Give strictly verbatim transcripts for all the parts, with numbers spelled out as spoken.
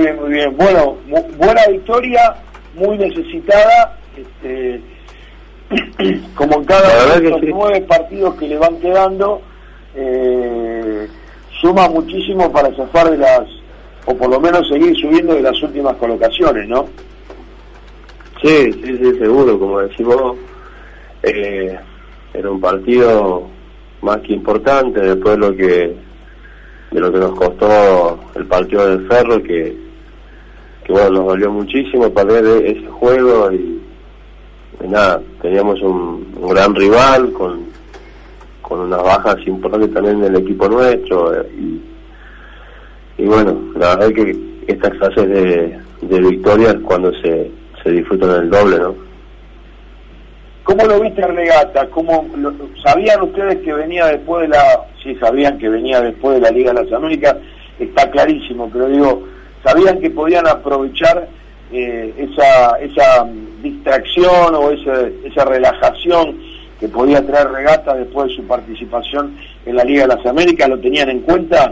bien, muy bien. Bueno, mu buena victoria, muy necesitada, este, como en cada de los sí. nueve partidos que le van quedando, eh, suma muchísimo para zafar de las, o por lo menos seguir subiendo de las últimas colocaciones, ¿no? Sí, sí, sí, seguro, como decimos, eh, era un partido más que importante después de lo que de lo que nos costó el partido del Ferro, que, que bueno, nos dolió muchísimo perder ese juego y, y nada, teníamos un, un gran rival con, con unas bajas importantes también del equipo nuestro y, y bueno, la verdad es que estas clases de, de victorias cuando se, se disfrutan el doble, ¿no? ¿Cómo lo viste Regata? ¿Cómo lo, ¿Sabían ustedes que venía después de la... Sí, sabían que venía después de la Liga de las Américas, está clarísimo, pero digo, ¿sabían que podían aprovechar eh, esa esa distracción o esa, esa relajación que podía traer Regata después de su participación en la Liga de las Américas? ¿Lo tenían en cuenta?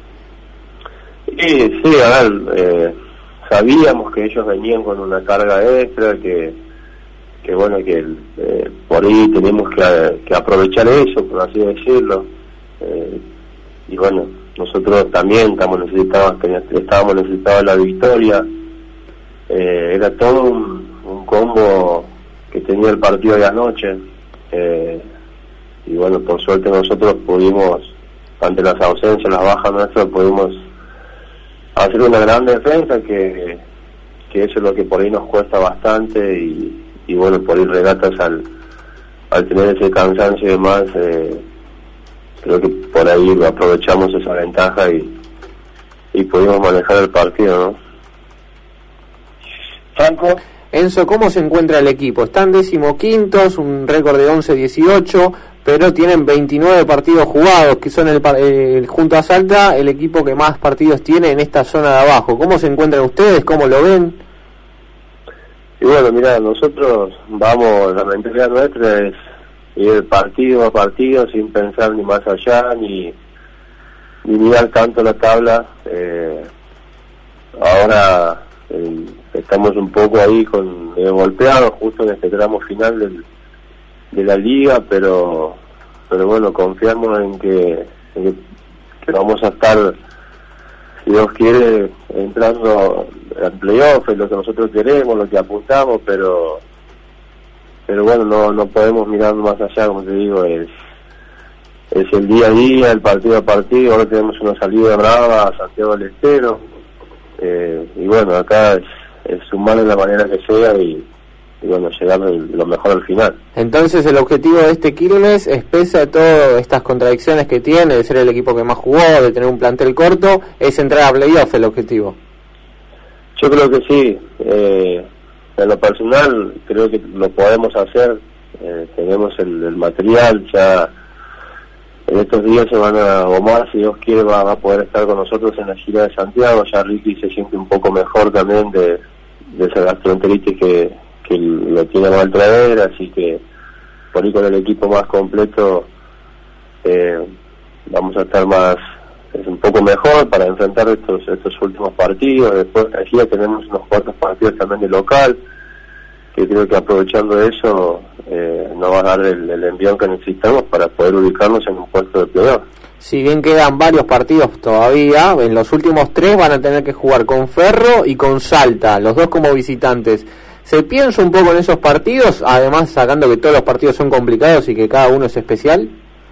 Sí, sí, a ver, eh, sabíamos que ellos venían con una carga extra, que... que bueno, que eh, por ahí tenemos que, que aprovechar eso, por así decirlo, eh, y bueno, nosotros también estamos necesitados, estábamos necesitados de la victoria, eh, era todo un, un combo que tenía el partido de anoche, eh, y bueno, por suerte nosotros pudimos, ante las ausencias, las bajas nuestras, pudimos hacer una gran defensa, que, que eso es lo que por ahí nos cuesta bastante, y y bueno, por ir Regatas al al tener ese cansancio y demás, eh, creo que por ahí aprovechamos esa ventaja y y pudimos manejar el partido, ¿no? Franco. Enzo, ¿cómo se encuentra el equipo? Están decimoquintos, un récord de once dieciocho, pero tienen veintinueve partidos jugados, que son el, el junto a Salta el equipo que más partidos tiene en esta zona de abajo. ¿Cómo se encuentran ustedes? ¿Cómo lo ven? Y bueno, mira, nosotros vamos, la mentalidad nuestra es ir partido a partido sin pensar ni más allá, ni, ni mirar tanto la tabla. Eh, ahora eh, estamos un poco ahí con eh, golpeados justo en este tramo final del, de la liga, pero pero bueno, confiamos en que, en que, que vamos a estar, si Dios quiere, entrando al playoff, es lo que nosotros queremos, lo que apuntamos, pero pero bueno, no no podemos mirar más allá, como te digo, es es el día a día, el partido a partido. Ahora tenemos una salida brava a Santiago del Estero, eh, y bueno, acá es, es sumar de la manera que sea y, y bueno, llegar lo mejor al final. Entonces el objetivo de este Quilmes es, pese a todas estas contradicciones que tiene, de ser el equipo que más jugó, de tener un plantel corto, es entrar a playoff el objetivo. Yo creo que sí, eh, en lo personal creo que lo podemos hacer, eh, tenemos el, el material, ya en estos días se van a Omar, si Dios quiere va, va a poder estar con nosotros en la gira de Santiago. Ya Ricky se siente un poco mejor también de, de esa gastroenteritis que, que lo tiene mal traer, así que por ahí con el equipo más completo eh, vamos a estar más, es un poco mejor para enfrentar estos estos últimos partidos. Después de allí tenemos unos cuantos partidos también de local, que creo que aprovechando eso eh, nos va a dar el, el envión que necesitamos para poder ubicarnos en un puesto de playoff. Si bien quedan varios partidos todavía, en los últimos tres van a tener que jugar con Ferro y con Salta, los dos como visitantes. ¿Se piensa un poco en esos partidos, además sacando que todos los partidos son complicados y que cada uno es especial?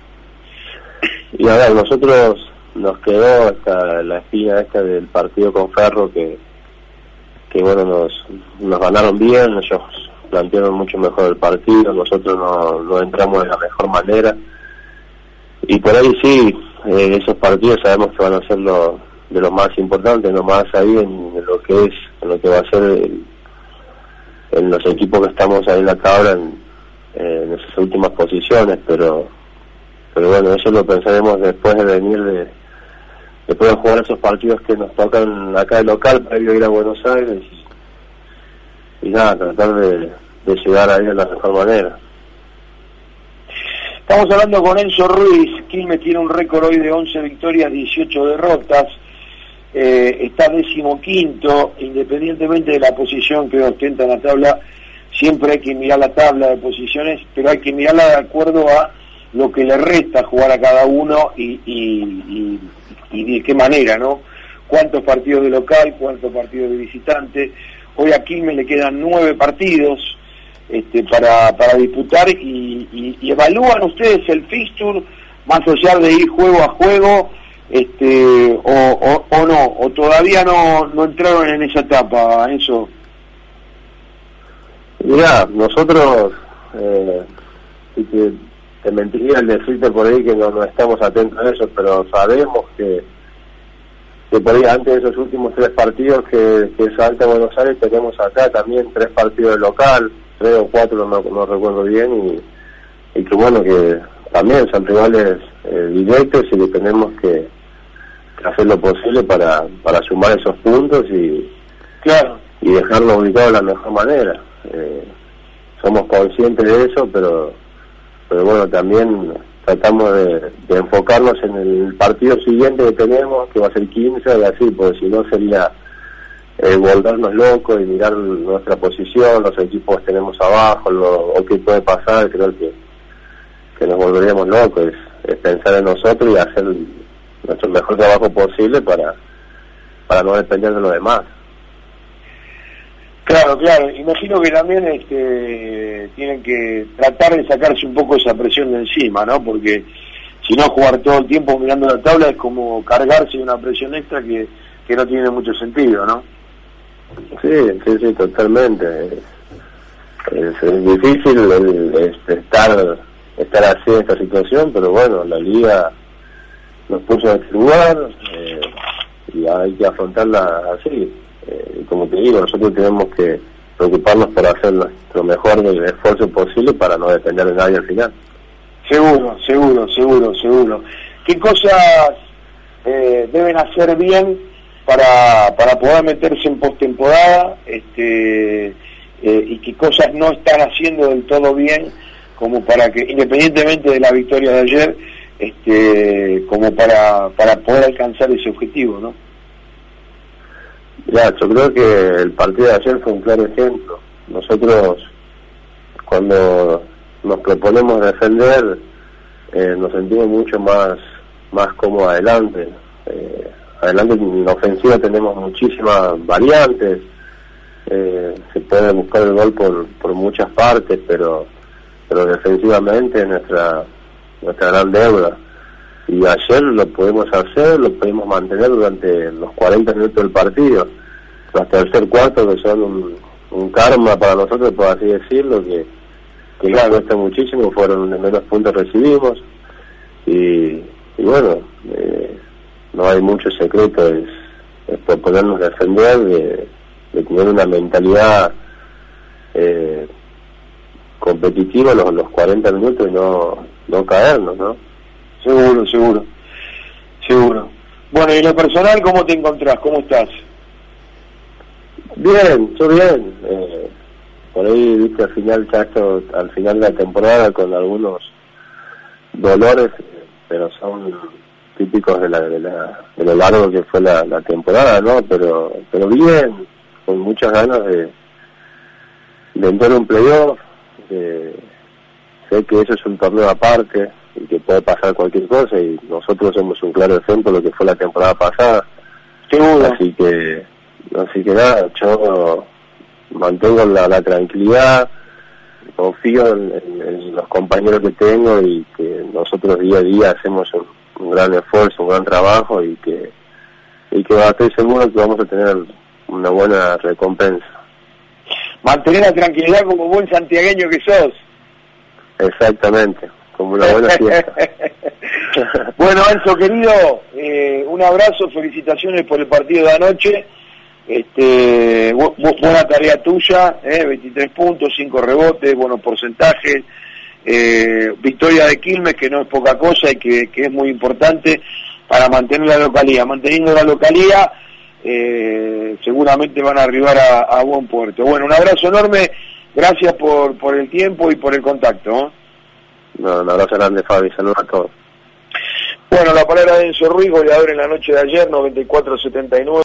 Y a ver, nosotros nos quedó hasta la espina esta del partido con Ferro, que que bueno, nos nos ganaron bien, ellos plantearon mucho mejor el partido, nosotros no, no entramos de la mejor manera, y por ahí sí, eh, esos partidos sabemos que van a ser lo, de los más importantes, no más ahí en, en lo que es, en lo que va a ser el, en los equipos que estamos ahí en la tabla, en, eh, en esas últimas posiciones, pero pero bueno, eso lo pensaremos después de venir de después de jugar esos partidos que nos tocan acá de local, previo a ir a Buenos Aires, y, y nada, tratar de, de llegar ahí de la mejor manera. Estamos hablando con Enzo Ruiz. Quilmes tiene un récord hoy de once victorias, dieciocho derrotas. eh, está decimoquinto, independientemente de la posición que ostenta en la tabla. Siempre hay que mirar la tabla de posiciones, pero hay que mirarla de acuerdo a lo que le resta jugar a cada uno y, y, y, y de qué manera, ¿no? Cuántos partidos de local, cuántos partidos de visitante. Hoy a Quilmes le quedan nueve partidos este, para, para disputar y, y, y evalúan ustedes el fixture más allá de ir juego a juego, este, o, o, o no, o todavía no, no entraron en esa etapa, eso. Mirá, nosotros, eh, sí que te mentiría el decirte por ahí que no, no estamos atentos a eso, pero sabemos que, que por ahí antes de esos últimos tres partidos que, que es Alta Buenos Aires, tenemos acá también tres partidos de local, tres o cuatro, no, no recuerdo bien, y, y que bueno, que también son rivales eh, directos y que tenemos que, que hacer lo posible para, para sumar esos puntos y, claro, y dejarlo ubicado de la mejor manera. Eh, somos conscientes de eso, pero pero bueno, también tratamos de, de enfocarnos en el partido siguiente que tenemos, que va a ser quince, y así, porque si no sería eh, volvernos locos y mirar nuestra posición, los equipos que tenemos abajo, lo, o qué puede pasar. Creo que, que nos volveríamos locos, es, es pensar en nosotros y hacer nuestro mejor trabajo posible para, para no depender de los demás. Claro, claro, imagino que también este, tienen que tratar de sacarse un poco esa presión de encima, ¿no? Porque si no, jugar todo el tiempo mirando la tabla es como cargarse de una presión extra que, que no tiene mucho sentido, ¿no? Sí, sí, sí, totalmente. Es, es, es difícil el, es estar, estar así en esta situación, pero bueno, la liga nos puso en este lugar eh, y hay que afrontarla así. Eh, como te digo, nosotros tenemos que preocuparnos por hacer nuestro mejor esfuerzo posible para no depender de nadie al final. Seguro, seguro, seguro, seguro. ¿Qué cosas eh, deben hacer bien para, para poder meterse en postemporada, este, eh, y qué cosas no están haciendo del todo bien, como para que, independientemente de la victoria de ayer, este, como para, para poder alcanzar ese objetivo, ¿no? Ya, yo creo que el partido de ayer fue un claro ejemplo. Nosotros, cuando nos proponemos defender, eh, nos sentimos mucho más más cómodos adelante. Eh, adelante en la ofensiva tenemos muchísimas variantes, eh, se puede buscar el gol por, por muchas partes, pero pero defensivamente es nuestra, nuestra gran deuda. Y ayer lo pudimos hacer, lo pudimos mantener durante los cuarenta minutos del partido. Los tercer cuarto, que son un, un karma para nosotros, por así decirlo, que, que nos cuesta muchísimo, fueron donde menos puntos recibimos. Y, y bueno, eh, no hay mucho secreto, es, es proponernos defender, de, de tener una mentalidad eh, competitiva los, los cuarenta minutos y no, no caernos, ¿no? Seguro, seguro, seguro. Bueno, y en lo personal, ¿cómo te encontrás? ¿Cómo estás? Bien, yo bien. Eh, por ahí, viste, al final, ya esto, al final de la temporada, con algunos dolores, pero son típicos de la de, la, de lo largo que fue la, la temporada, ¿no? Pero pero bien, con muchas ganas de, de entrar en un playoff. De, sé que eso es un torneo aparte y que puede pasar cualquier cosa, y nosotros somos un claro ejemplo de lo que fue la temporada pasada. Seguro. Así que así que nada, yo mantengo la, la tranquilidad, confío en, en, en los compañeros que tengo y que nosotros día a día hacemos un, un gran esfuerzo, un gran trabajo, y que y que estoy seguro que vamos a tener una buena recompensa. Mantener la tranquilidad como buen santiagueño que sos. Exactamente, como una buena fiesta. Bueno, Enzo, querido, eh, un abrazo, felicitaciones por el partido de anoche. Este, bu buena tarea tuya, eh, veintitrés puntos, cinco rebotes, buenos porcentajes, eh, victoria de Quilmes, que no es poca cosa y que, que es muy importante para mantener la localidad. Manteniendo la localidad, eh, seguramente van a arribar a, a buen puerto. Bueno, un abrazo enorme, gracias por, por el tiempo y por el contacto, ¿eh? No, un abrazo grande, Fabi, saludos a todos. Bueno, la palabra de Enzo Ruiz, goleador en la noche de ayer, noventa y cuatro a setenta y nueve.